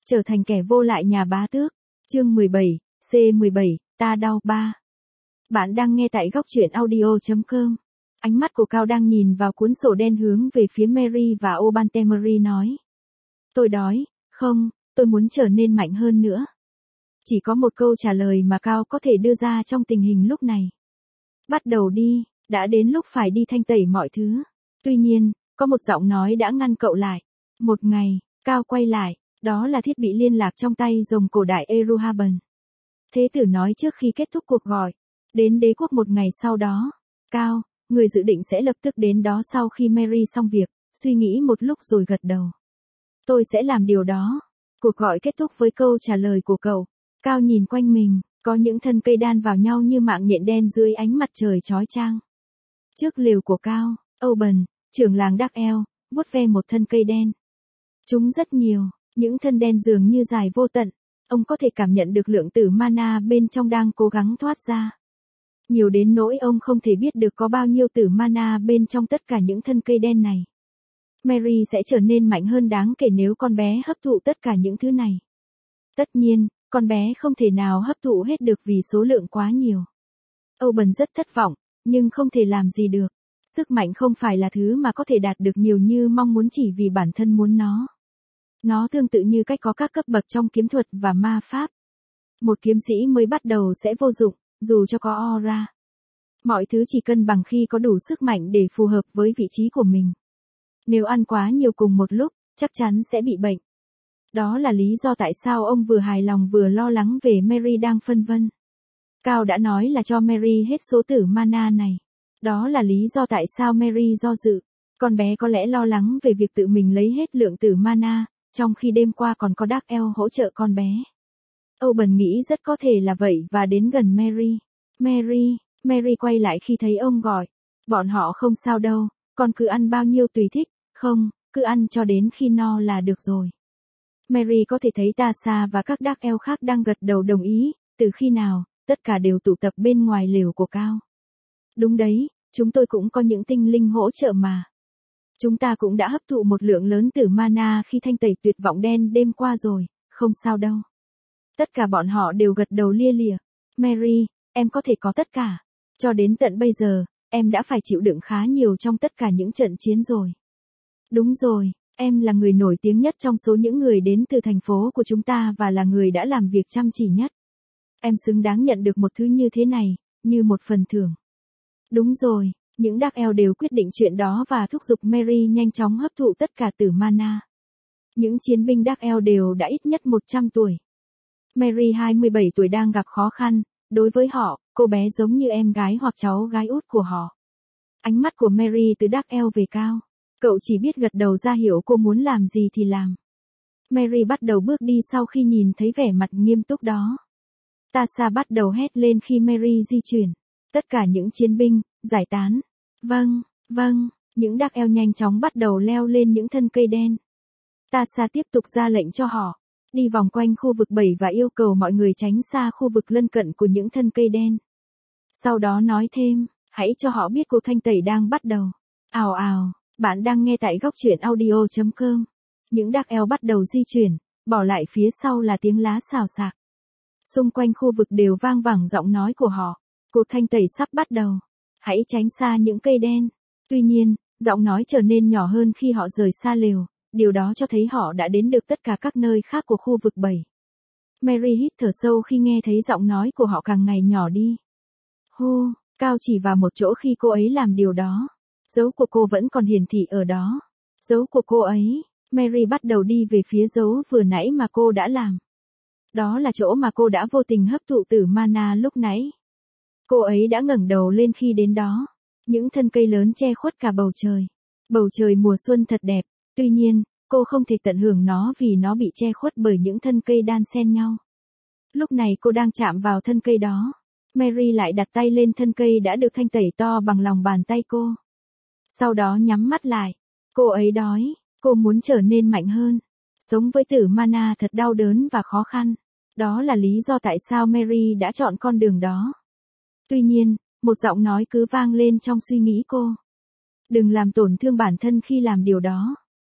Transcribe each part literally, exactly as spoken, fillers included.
Trở thành kẻ vô lại nhà bá tước. Chương mười bảy, C mười bảy, ta đau ba. Bạn đang nghe tại góc truyện audio chấm com. Ánh mắt của Cao đang nhìn vào cuốn sổ đen hướng về phía Mary và Obantemari nói. Tôi đói, không, tôi muốn trở nên mạnh hơn nữa. Chỉ có một câu trả lời mà Cao có thể đưa ra trong tình hình lúc này. Bắt đầu đi, đã đến lúc phải đi thanh tẩy mọi thứ. Tuy nhiên, có một giọng nói đã ngăn cậu lại. Một ngày, Cao quay lại, đó là thiết bị liên lạc trong tay rồng cổ đại Eruhaban. Thế tử nói trước khi kết thúc cuộc gọi, đến đế quốc một ngày sau đó. Cao, người dự định sẽ lập tức đến đó sau khi Mary xong việc, suy nghĩ một lúc rồi gật đầu. Tôi sẽ làm điều đó. Cuộc gọi kết thúc với câu trả lời của cậu. Cao nhìn quanh mình, có những thân cây đan vào nhau như mạng nhện đen dưới ánh mặt trời chói chang. Trước lều của Cao, Oban, trưởng làng Dark Elf, vuốt ve một thân cây đen. Chúng rất nhiều, những thân đen dường như dài vô tận. Ông có thể cảm nhận được lượng tử mana bên trong đang cố gắng thoát ra. Nhiều đến nỗi ông không thể biết được có bao nhiêu tử mana bên trong tất cả những thân cây đen này. Mary sẽ trở nên mạnh hơn đáng kể nếu con bé hấp thụ tất cả những thứ này. Tất nhiên, con bé không thể nào hấp thụ hết được vì số lượng quá nhiều. Oban rất thất vọng, nhưng không thể làm gì được. Sức mạnh không phải là thứ mà có thể đạt được nhiều như mong muốn chỉ vì bản thân muốn nó. Nó tương tự như cách có các cấp bậc trong kiếm thuật và ma pháp. Một kiếm sĩ mới bắt đầu sẽ vô dụng, dù cho có aura. Mọi thứ chỉ cân bằng khi có đủ sức mạnh để phù hợp với vị trí của mình. Nếu ăn quá nhiều cùng một lúc, chắc chắn sẽ bị bệnh. Đó là lý do tại sao ông vừa hài lòng vừa lo lắng về Mary đang phân vân. Cao đã nói là cho Mary hết số tử mana này. Đó là lý do tại sao Mary do dự. Con bé có lẽ lo lắng về việc tự mình lấy hết lượng tử mana, trong khi đêm qua còn có Dark Elf hỗ trợ con bé. Oban nghĩ rất có thể là vậy và đến gần Mary. Mary, Mary quay lại khi thấy ông gọi. Bọn họ không sao đâu, con cứ ăn bao nhiêu tùy thích, không, cứ ăn cho đến khi no là được rồi. Mary có thể thấy Tasha và các Dark Elf khác đang gật đầu đồng ý, từ khi nào, tất cả đều tụ tập bên ngoài lều của Cao. Đúng đấy, chúng tôi cũng có những tinh linh hỗ trợ mà. Chúng ta cũng đã hấp thụ một lượng lớn tử mana khi thanh tẩy tuyệt vọng đen đêm qua rồi, không sao đâu. Tất cả bọn họ đều gật đầu lia lịa. Mary, em có thể có tất cả. Cho đến tận bây giờ, em đã phải chịu đựng khá nhiều trong tất cả những trận chiến rồi. Đúng rồi, em là người nổi tiếng nhất trong số những người đến từ thành phố của chúng ta và là người đã làm việc chăm chỉ nhất. Em xứng đáng nhận được một thứ như thế này, như một phần thưởng. Đúng rồi, những Dark Elf đều quyết định chuyện đó và thúc giục Mary nhanh chóng hấp thụ tất cả tử mana. Những chiến binh Dark Elf đều đã ít nhất một trăm tuổi. Mary hai mươi bảy tuổi đang gặp khó khăn, đối với họ, cô bé giống như em gái hoặc cháu gái út của họ. Ánh mắt của Mary từ Dark Elf về Cao. Cậu chỉ biết gật đầu ra hiểu cô muốn làm gì thì làm. Mary bắt đầu bước đi sau khi nhìn thấy vẻ mặt nghiêm túc đó. Tasha bắt đầu hét lên khi Mary di chuyển. Tất cả những chiến binh, giải tán. Vâng, vâng, những Dark Elf nhanh chóng bắt đầu leo lên những thân cây đen. Tasha tiếp tục ra lệnh cho họ. Đi vòng quanh khu vực bảy và yêu cầu mọi người tránh xa khu vực lân cận của những thân cây đen. Sau đó nói thêm, hãy cho họ biết cuộc thanh tẩy đang bắt đầu. Ào ào, bạn đang nghe tại góc truyện audio chấm com. Những Dark Elf bắt đầu di chuyển, bỏ lại phía sau là tiếng lá xào xạc. Xung quanh khu vực đều vang vẳng giọng nói của họ. Cuộc thanh tẩy sắp bắt đầu. Hãy tránh xa những cây đen. Tuy nhiên, giọng nói trở nên nhỏ hơn khi họ rời xa lều. Điều đó cho thấy họ đã đến được tất cả các nơi khác của khu vực bảy. Mary hít thở sâu khi nghe thấy giọng nói của họ càng ngày nhỏ đi. Hô, Cao chỉ vào một chỗ khi cô ấy làm điều đó. Dấu của cô vẫn còn hiển thị ở đó. Dấu của cô ấy. Mary bắt đầu đi về phía dấu vừa nãy mà cô đã làm. Đó là chỗ mà cô đã vô tình hấp thụ tử mana lúc nãy. Cô ấy đã ngẩng đầu lên khi đến đó. Những thân cây lớn che khuất cả bầu trời. Bầu trời mùa xuân thật đẹp. Tuy nhiên, cô không thể tận hưởng nó vì nó bị che khuất bởi những thân cây đan xen nhau. Lúc này cô đang chạm vào thân cây đó. Mary lại đặt tay lên thân cây đã được thanh tẩy to bằng lòng bàn tay cô. Sau đó nhắm mắt lại. Cô ấy đói. Cô muốn trở nên mạnh hơn. Sống với tử mana thật đau đớn và khó khăn. Đó là lý do tại sao Mary đã chọn con đường đó. Tuy nhiên, một giọng nói cứ vang lên trong suy nghĩ cô. Đừng làm tổn thương bản thân khi làm điều đó.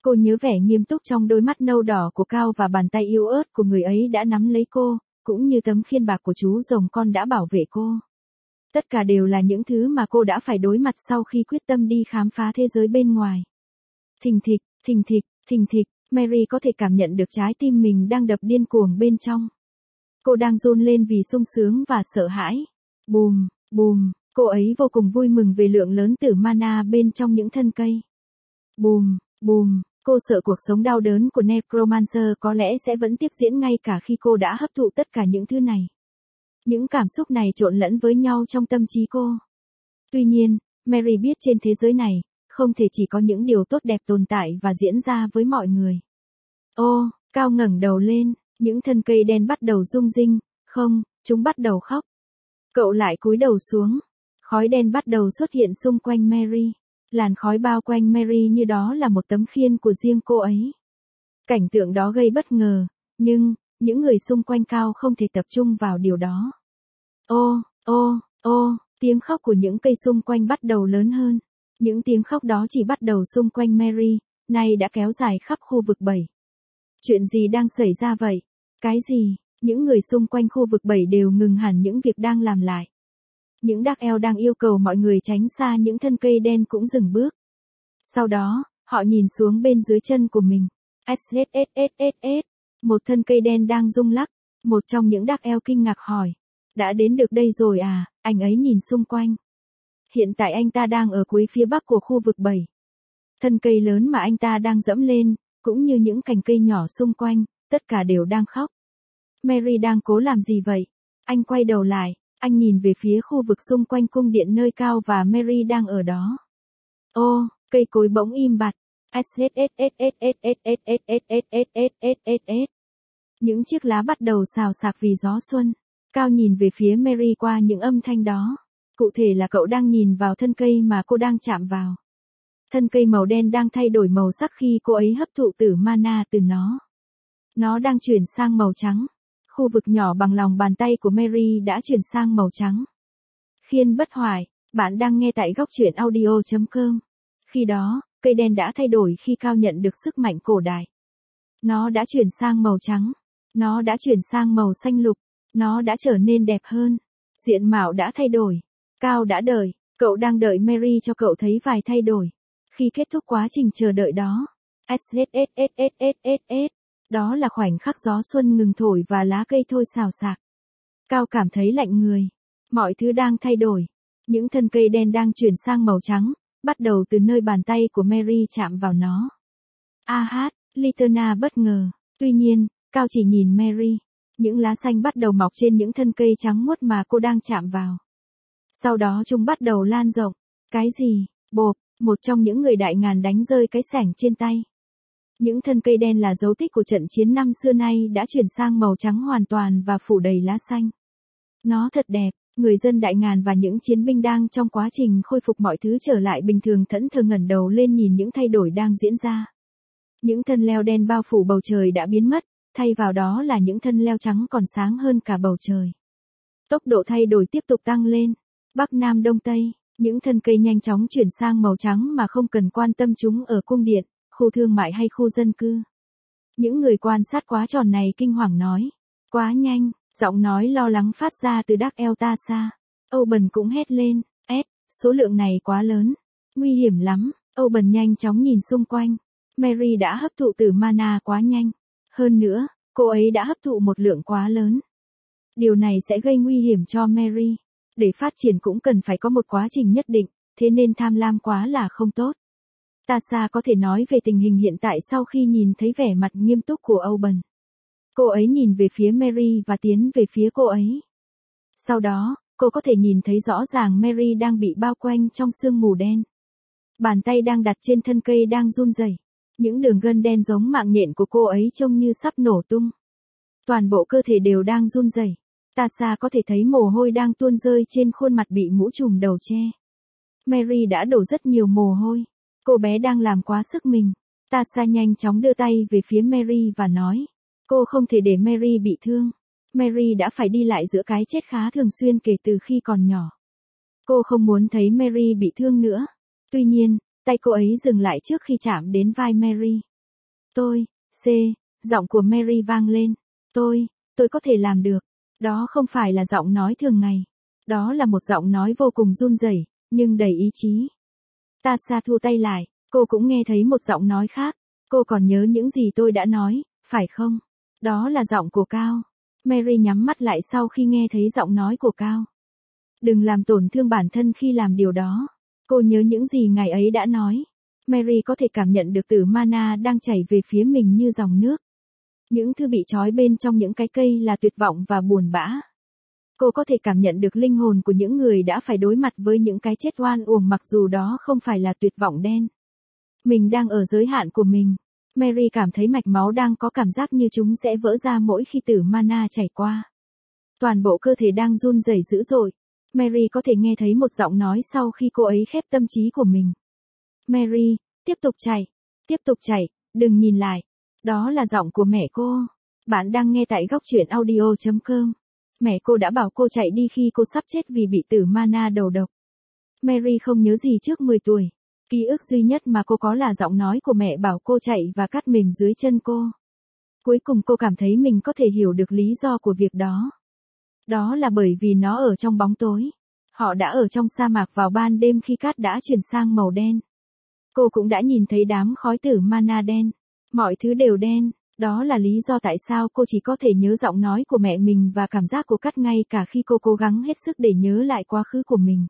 Cô nhớ vẻ nghiêm túc trong đôi mắt nâu đỏ của Cao và bàn tay yếu ớt của người ấy đã nắm lấy cô, cũng như tấm khiên bạc của chú rồng con đã bảo vệ cô. Tất cả đều là những thứ mà cô đã phải đối mặt sau khi quyết tâm đi khám phá thế giới bên ngoài. Thình thịch, thình thịch, thình thịch, Mary có thể cảm nhận được trái tim mình đang đập điên cuồng bên trong. Cô đang run lên vì sung sướng và sợ hãi. Bùm, bùm, cô ấy vô cùng vui mừng về lượng lớn tử mana bên trong những thân cây. Bùm, bùm, cô sợ cuộc sống đau đớn của Necromancer có lẽ sẽ vẫn tiếp diễn ngay cả khi cô đã hấp thụ tất cả những thứ này. Những cảm xúc này trộn lẫn với nhau trong tâm trí cô. Tuy nhiên, Mary biết trên thế giới này, không thể chỉ có những điều tốt đẹp tồn tại và diễn ra với mọi người. Ô, Cao ngẩng đầu lên, những thân cây đen bắt đầu rung rinh, không, chúng bắt đầu khóc. Cậu lại cúi đầu xuống, khói đen bắt đầu xuất hiện xung quanh Mary. Làn khói bao quanh Mary như đó là một tấm khiên của riêng cô ấy. Cảnh tượng đó gây bất ngờ, nhưng, những người xung quanh Cao không thể tập trung vào điều đó. Ô, ô, ô, tiếng khóc của những cây xung quanh bắt đầu lớn hơn. Những tiếng khóc đó chỉ bắt đầu xung quanh Mary, nay đã kéo dài khắp khu vực bảy. Chuyện gì đang xảy ra vậy? Cái gì? Những người xung quanh khu vực bảy đều ngừng hẳn những việc đang làm lại. Những Dark Elf đang yêu cầu mọi người tránh xa những thân cây đen cũng dừng bước. Sau đó, họ nhìn xuống bên dưới chân của mình. ét. Một thân cây đen đang rung lắc. Một trong những Dark Elf kinh ngạc hỏi. Đã đến được đây rồi à? Anh ấy nhìn xung quanh. Hiện tại anh ta đang ở cuối phía bắc của khu vực bảy. Thân cây lớn mà anh ta đang dẫm lên, cũng như những cành cây nhỏ xung quanh, tất cả đều đang khóc. Mary đang cố làm gì vậy? Anh quay đầu lại, anh nhìn về phía khu vực xung quanh cung điện nơi Cao và Mary đang ở đó. Ô, cây cối bỗng im bặt. Những chiếc lá bắt đầu xào xạc vì gió xuân. Cao nhìn về phía Mary qua những âm thanh đó. Cụ thể là cậu đang nhìn vào thân cây mà cô đang chạm vào. Thân cây màu đen đang thay đổi màu sắc khi cô ấy hấp thụ tử mana từ nó. Nó đang chuyển sang màu trắng. Khu vực nhỏ bằng lòng bàn tay của Mary đã chuyển sang màu trắng. Khiên bất hoại, bạn đang nghe tại góc truyện audio chấm com. Khi đó, cây đen đã thay đổi khi Cao nhận được sức mạnh cổ đại. Nó đã chuyển sang màu trắng. Nó đã chuyển sang màu xanh lục. Nó đã trở nên đẹp hơn. Diện mạo đã thay đổi. Cao đã đợi, cậu đang đợi Mary cho cậu thấy vài thay đổi. Khi kết thúc quá trình chờ đợi đó. Đó là khoảnh khắc gió xuân ngừng thổi và lá cây thôi xào xạc. Cao cảm thấy lạnh người. Mọi thứ đang thay đổi. Những thân cây đen đang chuyển sang màu trắng, bắt đầu từ nơi bàn tay của Mary chạm vào nó. A hát, Litana bất ngờ. Tuy nhiên, Cao chỉ nhìn Mary. Những lá xanh bắt đầu mọc trên những thân cây trắng muốt mà cô đang chạm vào. Sau đó chúng bắt đầu lan rộng. Cái gì? Bộp, một trong những người đại ngàn đánh rơi cái xẻng trên tay. Những thân cây đen là dấu tích của trận chiến năm xưa nay đã chuyển sang màu trắng hoàn toàn và phủ đầy lá xanh. Nó thật đẹp, người dân đại ngàn và những chiến binh đang trong quá trình khôi phục mọi thứ trở lại bình thường thẫn thờ ngẩng đầu lên nhìn những thay đổi đang diễn ra. Những thân leo đen bao phủ bầu trời đã biến mất, thay vào đó là những thân leo trắng còn sáng hơn cả bầu trời. Tốc độ thay đổi tiếp tục tăng lên. Bắc Nam Đông Tây, những thân cây nhanh chóng chuyển sang màu trắng mà không cần quan tâm chúng ở cung điện, khu thương mại hay khu dân cư. Những người quan sát quá tròn này kinh hoàng nói. Quá nhanh, giọng nói lo lắng phát ra từ Dark Elf ta xa. Oben cũng hét lên. S, số lượng này quá lớn. Nguy hiểm lắm. Oben nhanh chóng nhìn xung quanh. Mary đã hấp thụ tử mana quá nhanh. Hơn nữa, cô ấy đã hấp thụ một lượng quá lớn. Điều này sẽ gây nguy hiểm cho Mary. Để phát triển cũng cần phải có một quá trình nhất định, thế nên tham lam quá là không tốt. Tasha có thể nói về tình hình hiện tại sau khi nhìn thấy vẻ mặt nghiêm túc của Oben. Cô ấy nhìn về phía Mary và tiến về phía cô ấy. Sau đó, cô có thể nhìn thấy rõ ràng Mary đang bị bao quanh trong sương mù đen. Bàn tay đang đặt trên thân cây đang run rẩy. Những đường gân đen giống mạng nhện của cô ấy trông như sắp nổ tung. Toàn bộ cơ thể đều đang run rẩy. Tasha có thể thấy mồ hôi đang tuôn rơi trên khuôn mặt bị mũ trùm đầu che. Mary đã đổ rất nhiều mồ hôi. Cô bé đang làm quá sức mình. Tasha nhanh chóng đưa tay về phía Mary và nói. Cô không thể để Mary bị thương. Mary đã phải đi lại giữa cái chết khá thường xuyên kể từ khi còn nhỏ. Cô không muốn thấy Mary bị thương nữa. Tuy nhiên, tay cô ấy dừng lại trước khi chạm đến vai Mary. Tôi, C, giọng của Mary vang lên. Tôi, tôi có thể làm được. Đó không phải là giọng nói thường ngày. Đó là một giọng nói vô cùng run rẩy, nhưng đầy ý chí. Tasha thu tay lại, cô cũng nghe thấy một giọng nói khác. Cô còn nhớ những gì tôi đã nói, phải không? Đó là giọng của Cao. Mary nhắm mắt lại sau khi nghe thấy giọng nói của Cao. Đừng làm tổn thương bản thân khi làm điều đó. Cô nhớ những gì ngài ấy đã nói. Mary có thể cảm nhận được tử mana đang chảy về phía mình như dòng nước. Những thứ bị trói bên trong những cái cây là tuyệt vọng và buồn bã. Cô có thể cảm nhận được linh hồn của những người đã phải đối mặt với những cái chết oan uổng mặc dù đó không phải là tuyệt vọng đen. Mình đang ở giới hạn của mình. Mary cảm thấy mạch máu đang có cảm giác như chúng sẽ vỡ ra mỗi khi tử mana chảy qua. Toàn bộ cơ thể đang run rẩy dữ dội. Mary có thể nghe thấy một giọng nói sau khi cô ấy khép tâm trí của mình. Mary, tiếp tục chạy, tiếp tục chạy, đừng nhìn lại. Đó là giọng của mẹ cô. Bạn đang nghe tại góc truyện audio chấm com. Mẹ cô đã bảo cô chạy đi khi cô sắp chết vì bị tử mana đầu độc. Mary không nhớ gì trước mười tuổi. Ký ức duy nhất mà cô có là giọng nói của mẹ bảo cô chạy và cắt mềm dưới chân cô. Cuối cùng cô cảm thấy mình có thể hiểu được lý do của việc đó. Đó là bởi vì nó ở trong bóng tối. Họ đã ở trong sa mạc vào ban đêm khi cát đã chuyển sang màu đen. Cô cũng đã nhìn thấy đám khói tử mana đen. Mọi thứ đều đen. Đó là lý do tại sao cô chỉ có thể nhớ giọng nói của mẹ mình và cảm giác của cát ngay cả khi cô cố gắng hết sức để nhớ lại quá khứ của mình.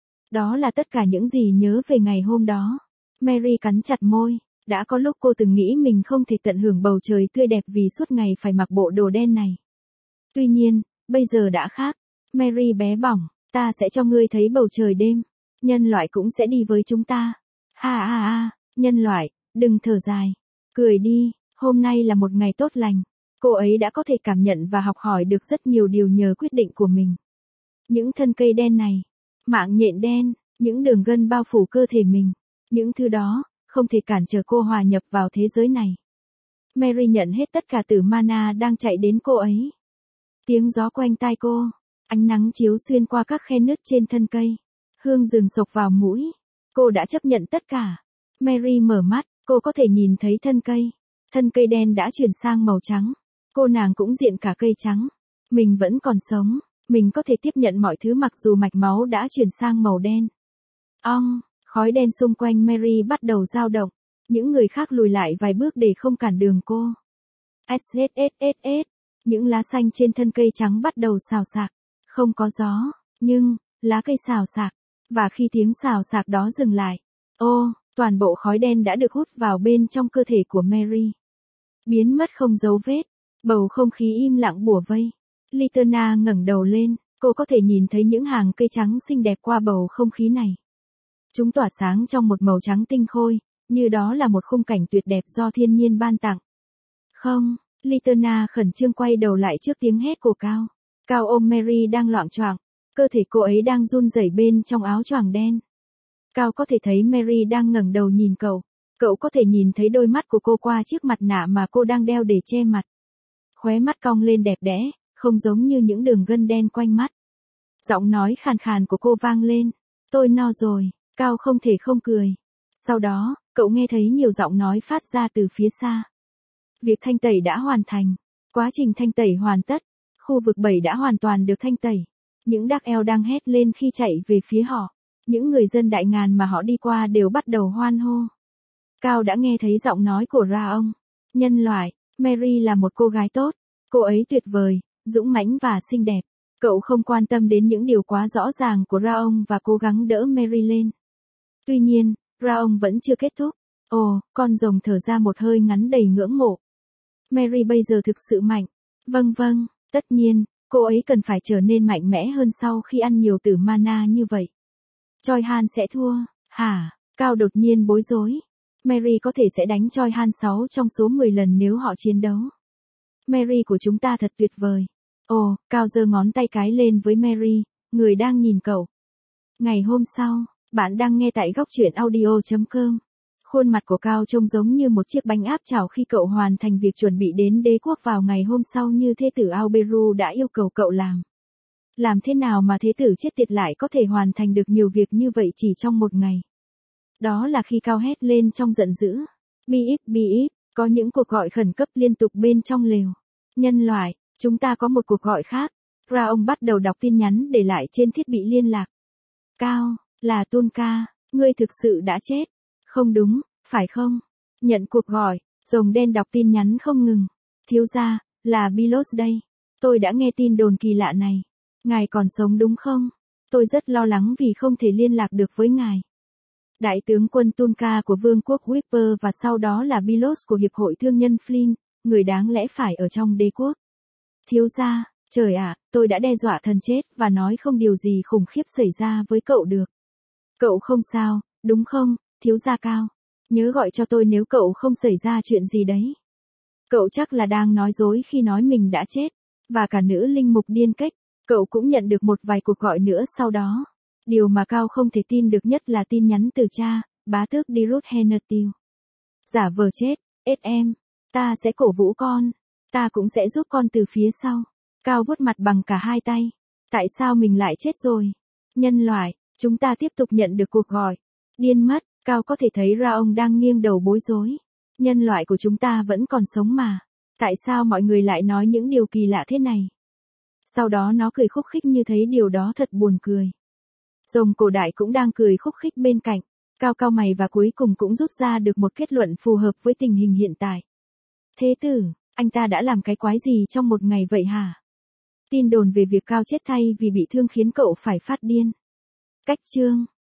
Đó là tất cả những gì nhớ về ngày hôm đó. Mary cắn chặt môi. Đã có lúc cô từng nghĩ mình không thể tận hưởng bầu trời tươi đẹp vì suốt ngày phải mặc bộ đồ đen này. Tuy nhiên, bây giờ đã khác. Mary bé bỏng, ta sẽ cho ngươi thấy bầu trời đêm. Nhân loại cũng sẽ đi với chúng ta. Ha ha ha, nhân loại, đừng thở dài. Cười đi, hôm nay là một ngày tốt lành. Cô ấy đã có thể cảm nhận và học hỏi được rất nhiều điều nhờ quyết định của mình. Những thân cây đen này, mạng nhện đen, những đường gân bao phủ cơ thể mình. Những thứ đó, không thể cản trở cô hòa nhập vào thế giới này. Mary nhận hết tất cả tử mana đang chạy đến cô ấy. Tiếng gió quanh tai cô, ánh nắng chiếu xuyên qua các khe nứt trên thân cây. Hương rừng sộc vào mũi. Cô đã chấp nhận tất cả. Mary mở mắt, cô có thể nhìn thấy thân cây. Thân cây đen đã chuyển sang màu trắng. Cô nàng cũng diện cả cây trắng. Mình vẫn còn sống. Mình có thể tiếp nhận mọi thứ mặc dù mạch máu đã chuyển sang màu đen. Ong, khói đen xung quanh Mary bắt đầu dao động. Những người khác lùi lại vài bước để không cản đường cô. Sssss. Những lá xanh trên thân cây trắng bắt đầu xào xạc. Không có gió, nhưng, lá cây xào xạc. Và khi tiếng xào xạc đó dừng lại, ô, toàn bộ khói đen đã được hút vào bên trong cơ thể của Mary. Biến mất không dấu vết. Bầu không khí im lặng bủa vây. Litana ngẩng đầu lên, cô có thể nhìn thấy những hàng cây trắng xinh đẹp qua bầu không khí này. Chúng tỏa sáng trong một màu trắng tinh khôi, như đó là một khung cảnh tuyệt đẹp do thiên nhiên ban tặng. Không, Litana khẩn trương quay đầu lại trước tiếng hét của Cao. Cao ôm Mary đang loạng choạng, cơ thể cô ấy đang run rẩy bên trong áo choàng đen. Cao có thể thấy Mary đang ngẩng đầu nhìn cậu. Cậu có thể nhìn thấy đôi mắt của cô qua chiếc mặt nạ mà cô đang đeo để che mặt. Khóe mắt cong lên đẹp đẽ, không giống như những đường gân đen quanh mắt. Giọng nói khàn khàn của cô vang lên. Tôi no rồi. Cao không thể không cười. Sau đó, cậu nghe thấy nhiều giọng nói phát ra từ phía xa. Việc thanh tẩy đã hoàn thành. Quá trình thanh tẩy hoàn tất. Khu vực bảy đã hoàn toàn được thanh tẩy. Những Dark Elf đang hét lên khi chạy về phía họ. Những người dân đại ngàn mà họ đi qua đều bắt đầu hoan hô. Cao đã nghe thấy giọng nói của Ra ông. Nhân loại, Mary là một cô gái tốt. Cô ấy tuyệt vời, dũng mãnh và xinh đẹp. Cậu không quan tâm đến những điều quá rõ ràng của Ra ông và cố gắng đỡ Mary lên. Tuy nhiên, Ra ông vẫn chưa kết thúc. Ồ, con rồng thở ra một hơi ngắn đầy ngưỡng mộ. Mary bây giờ thực sự mạnh. Vâng vâng, tất nhiên, cô ấy cần phải trở nên mạnh mẽ hơn sau khi ăn nhiều tử mana như vậy. Choi Han sẽ thua. Hả? Cao đột nhiên bối rối. Mary có thể sẽ đánh Choi Han sáu trong số mười lần nếu họ chiến đấu. Mary của chúng ta thật tuyệt vời. Ồ, Cao giơ ngón tay cái lên với Mary, người đang nhìn cậu. Ngày hôm sau, bạn đang nghe tại góc truyện audio chấm com. Khuôn mặt của Cao trông giống như một chiếc bánh áp chảo khi cậu hoàn thành việc chuẩn bị đến đế quốc vào ngày hôm sau như thế tử Aoberu đã yêu cầu cậu làm. Làm thế nào mà thế tử chết tiệt lại có thể hoàn thành được nhiều việc như vậy chỉ trong một ngày? Đó là khi Cao hét lên trong giận dữ. Bi íp bi íp, Có những cuộc gọi khẩn cấp liên tục bên trong lều. Nhân loại, chúng ta có một cuộc gọi khác. Ra ông bắt đầu đọc tin nhắn để lại trên thiết bị liên lạc. Cao, là Tunca, ngươi thực sự đã chết. Không đúng, phải không? Nhận cuộc gọi, rồng đen đọc tin nhắn không ngừng. Thiếu gia, là Milos đây. Tôi đã nghe tin đồn kỳ lạ này. Ngài còn sống đúng không? Tôi rất lo lắng vì không thể liên lạc được với ngài. Đại tướng quân Tunca của Vương quốc Whisper và sau đó là Milos của Hiệp hội Thương nhân Flynn, người đáng lẽ phải ở trong đế quốc. Thiếu gia, trời ạ, tôi đã đe dọa thần chết và nói không điều gì khủng khiếp xảy ra với cậu được. Cậu không sao, đúng không, thiếu gia Cao? Nhớ gọi cho tôi nếu cậu không xảy ra chuyện gì đấy. Cậu chắc là đang nói dối khi nói mình đã chết. Và cả nữ linh mục điên cách, cậu cũng nhận được một vài cuộc gọi nữa sau đó. Điều mà Cao không thể tin được nhất là tin nhắn từ cha, bá tước Dirut Henertil. Giả vờ chết, ết em, ta sẽ cổ vũ con, ta cũng sẽ giúp con từ phía sau. Cao vuốt mặt bằng cả hai tay. Tại sao mình lại chết rồi? Nhân loại, chúng ta tiếp tục nhận được cuộc gọi. Điên mất, Cao có thể thấy ra ông đang nghiêng đầu bối rối. Nhân loại của chúng ta vẫn còn sống mà. Tại sao mọi người lại nói những điều kỳ lạ thế này? Sau đó nó cười khúc khích như thấy điều đó thật buồn cười. Rồng cổ đại cũng đang cười khúc khích bên cạnh. Cao cao mày và cuối cùng cũng rút ra được một kết luận phù hợp với tình hình hiện tại. Thế tử, anh ta đã làm cái quái gì trong một ngày vậy hả? Tin đồn về việc Cao chết thay vì bị thương khiến cậu phải phát điên. Cách chương